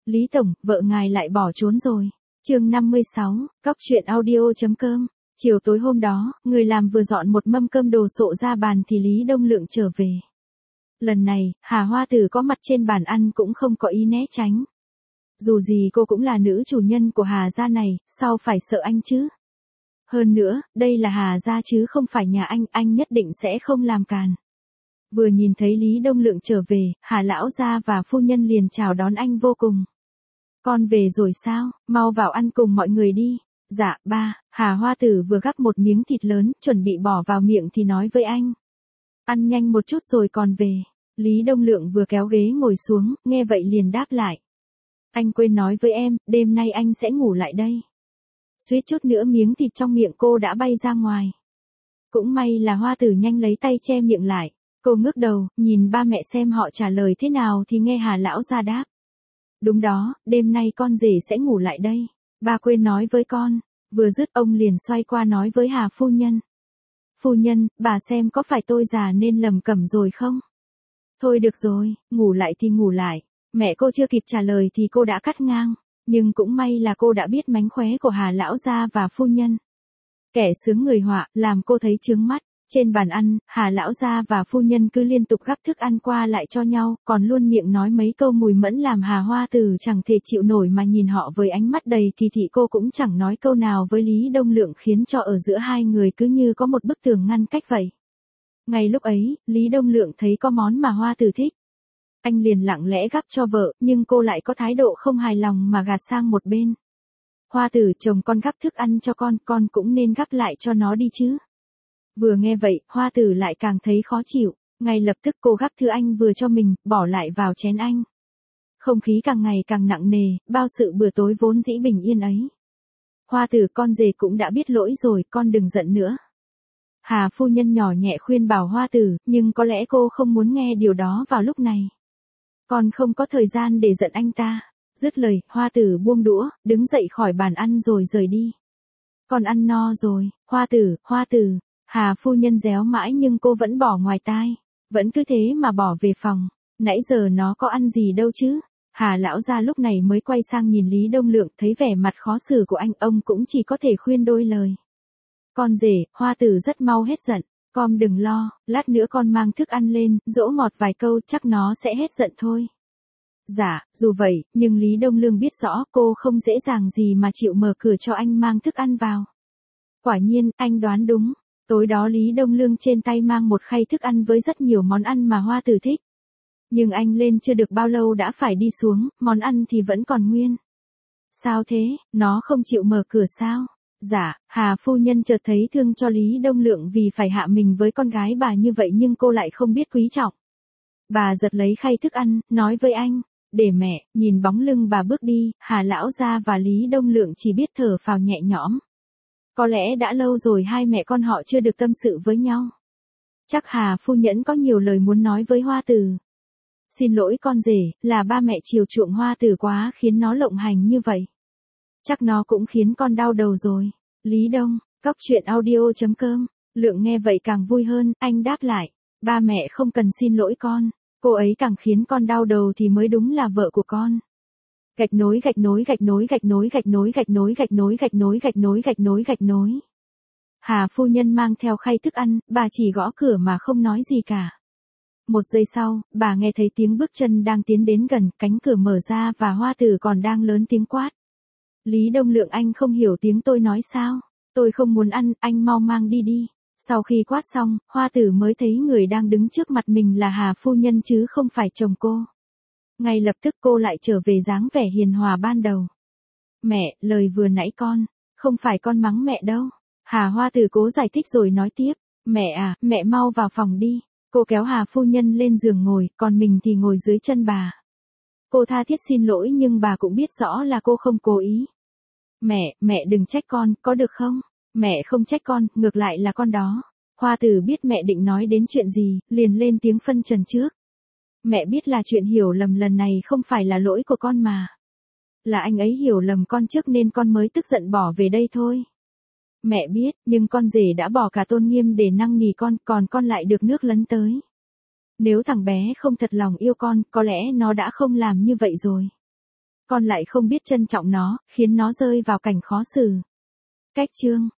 Lý Tổng, vợ ngài lại bỏ trốn rồi. Chương 56, Cóc truyện audio.com. Chiều tối hôm đó, người làm vừa dọn một mâm cơm đồ sộ ra bàn thì Lý Đông Lượng trở về. Lần này, Hà Hoa Tử có mặt trên bàn ăn cũng không có ý né tránh. Dù gì cô cũng là nữ chủ nhân của Hà gia này, sao phải sợ anh chứ? Hơn nữa, đây là Hà gia chứ không phải nhà anh nhất định sẽ không làm càn. Vừa nhìn thấy Lý Đông Lượng trở về, Hà lão gia và phu nhân liền chào đón anh vô cùng. Con về rồi sao, mau vào ăn cùng mọi người đi. Dạ, ba. Hà Hoa Tử vừa gắp một miếng thịt lớn, chuẩn bị bỏ vào miệng thì nói với anh. Ăn nhanh một chút rồi còn về. Lý Đông Lượng vừa kéo ghế ngồi xuống, nghe vậy liền đáp lại. Anh quên nói với em, đêm nay anh sẽ ngủ lại đây. Suýt chút nữa miếng thịt trong miệng cô đã bay ra ngoài. Cũng may là Hoa Tử nhanh lấy tay che miệng lại. Cô ngước đầu, nhìn ba mẹ xem họ trả lời thế nào thì nghe Hà lão gia đáp. Đúng đó, đêm nay con rể sẽ ngủ lại đây. Ba quên nói với con. Vừa dứt ông liền xoay qua nói với Hà phu nhân. Phu nhân, bà xem có phải tôi già nên lầm cẩm rồi không? Thôi được rồi, ngủ lại thì ngủ lại. Mẹ cô chưa kịp trả lời thì cô đã cắt ngang. Nhưng cũng may là cô đã biết mánh khóe của Hà lão gia và phu nhân. Kẻ sướng người họa, làm cô thấy chướng mắt. Trên bàn ăn, Hà lão gia và phu nhân cứ liên tục gắp thức ăn qua lại cho nhau, còn luôn miệng nói mấy câu mùi mẫn làm Hà Hoa Tử chẳng thể chịu nổi mà nhìn họ với ánh mắt đầy kỳ thị. Cô cũng chẳng nói câu nào với Lý Đông Lượng khiến cho ở giữa hai người cứ như có một bức tường ngăn cách vậy. Ngay lúc ấy, Lý Đông Lượng thấy có món mà Hoa Tử thích. Anh liền lặng lẽ gắp cho vợ, nhưng cô lại có thái độ không hài lòng mà gạt sang một bên. Hoa Tử, chồng con gắp thức ăn cho con cũng nên gắp lại cho nó đi chứ. Vừa nghe vậy, Hoa Tử lại càng thấy khó chịu, ngay lập tức cô gắp thứ anh vừa cho mình, bỏ lại vào chén anh. Không khí càng ngày càng nặng nề, bao sự bữa tối vốn dĩ bình yên ấy. Hoa Tử, con rể cũng đã biết lỗi rồi, con đừng giận nữa. Hà phu nhân nhỏ nhẹ khuyên bảo Hoa Tử, nhưng có lẽ cô không muốn nghe điều đó vào lúc này. Con không có thời gian để giận anh ta. Dứt lời, Hoa Tử buông đũa, đứng dậy khỏi bàn ăn rồi rời đi. Con ăn no rồi, Hoa Tử. Hà phu nhân réo mãi nhưng cô vẫn bỏ ngoài tai. Vẫn cứ thế mà bỏ về phòng. Nãy giờ nó có ăn gì đâu chứ. Hà lão gia lúc này mới quay sang nhìn Lý Đông Lượng, thấy vẻ mặt khó xử của anh, ông cũng chỉ có thể khuyên đôi lời. Con rể, Hoa Tử rất mau hết giận. Con đừng lo, lát nữa con mang thức ăn lên, dỗ ngọt vài câu chắc nó sẽ hết giận thôi. Dạ, dù vậy, nhưng Lý Đông Lương biết rõ cô không dễ dàng gì mà chịu mở cửa cho anh mang thức ăn vào. Quả nhiên, anh đoán đúng. Tối đó Lý Đông Lương trên tay mang một khay thức ăn với rất nhiều món ăn mà Hoa Tử thích. Nhưng anh lên chưa được bao lâu đã phải đi xuống, món ăn thì vẫn còn nguyên. Sao thế, nó không chịu mở cửa sao? Dạ, Hà phu nhân chợt thấy thương cho Lý Đông Lượng vì phải hạ mình với con gái bà như vậy nhưng cô lại không biết quý trọng. Bà giật lấy khay thức ăn, nói với anh, để mẹ. Nhìn bóng lưng bà bước đi, Hà lão gia và Lý Đông Lượng chỉ biết thở phào nhẹ nhõm. Có lẽ đã lâu rồi hai mẹ con họ chưa được tâm sự với nhau. Chắc Hà phu nhân có nhiều lời muốn nói với Hoa Tử. Xin lỗi con rể, là ba mẹ chiều chuộng Hoa Tử quá khiến nó lộng hành như vậy. Chắc nó cũng khiến con đau đầu rồi. Lý Đông, Cóc truyện audio.com. Lượng nghe vậy càng vui hơn, anh đáp lại. Ba mẹ không cần xin lỗi con. Cô ấy càng khiến con đau đầu thì mới đúng là vợ của con. Gạch nối. Hà phu nhân mang theo khay thức ăn, bà chỉ gõ cửa mà không nói gì cả. Một giây sau, bà nghe thấy tiếng bước chân đang tiến đến gần, cánh cửa mở ra và Hoa Tử còn đang lớn tiếng quát. Lý Đông Lượng, anh không hiểu tiếng tôi nói sao? Tôi không muốn ăn, anh mau mang đi đi. Sau khi quát xong, Hoa Tử mới thấy người đang đứng trước mặt mình là Hà phu nhân chứ không phải chồng cô. Ngay lập tức cô lại trở về dáng vẻ hiền hòa ban đầu. Mẹ, lời vừa nãy không phải con mắng mẹ đâu. Hà Hoa Tử cố giải thích rồi nói tiếp. Mẹ à, mẹ mau vào phòng đi. Cô kéo Hà phu nhân lên giường ngồi, còn mình thì ngồi dưới chân bà. Cô tha thiết xin lỗi nhưng bà cũng biết rõ là cô không cố ý. Mẹ đừng trách con, có được không? Mẹ không trách con, ngược lại là con đó. Hoa Tử biết mẹ định nói đến chuyện gì, liền lên tiếng phân trần trước. Mẹ biết là chuyện hiểu lầm lần này không phải là lỗi của con mà. Là anh ấy hiểu lầm con trước nên con mới tức giận bỏ về đây thôi. Mẹ biết, nhưng con rể đã bỏ cả tôn nghiêm để năn nỉ con, còn con lại được nước lấn tới. Nếu thằng bé không thật lòng yêu con, có lẽ nó đã không làm như vậy rồi. con lại không biết trân trọng nó, khiến nó rơi vào cảnh khó xử. Cách chương